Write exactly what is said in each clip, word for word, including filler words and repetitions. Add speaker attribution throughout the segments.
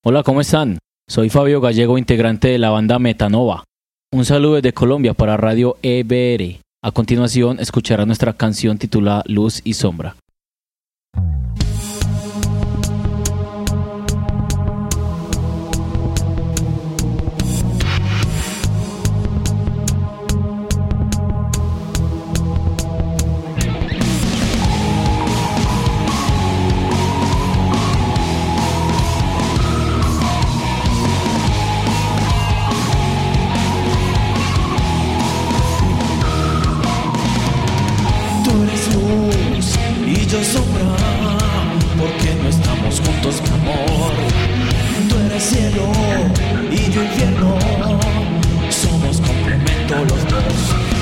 Speaker 1: Hola, ¿cómo están? Soy Fabio Gallego, integrante de la banda Metanova. Un saludo desde Colombia para Radio E B R. A continuación escuchará nuestra canción titulada Luz y Sombra.
Speaker 2: Y yo sombra, porque no estamos juntos, mi amor. Tú eres cielo y yo infierno, somos complemento los dos.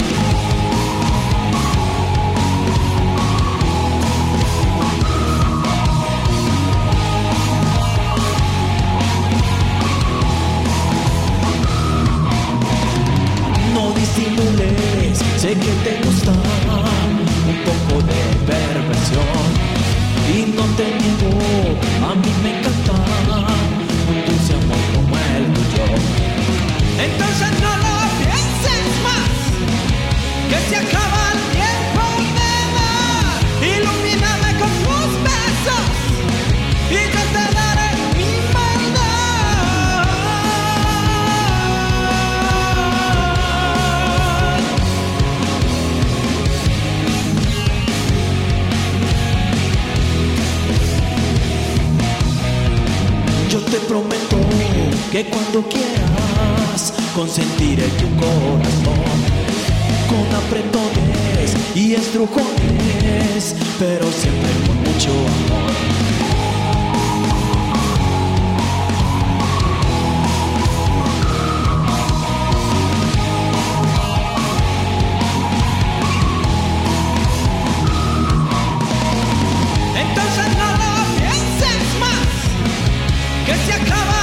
Speaker 2: No disimules, sé que te gusta un poco de perversión y no te niego, a mí me encanta un dulce amor como el tuyo. Entonces no lo pienses más, que se acaba el tiempo, nena. Ilumíname con tus besos y yo te daré mi maldad. Yo te prometo que cuando quieras consentiré tu corazón con apretones y estrujones, pero siempre con mucho amor. Entonces no lo pienses más, que se acaba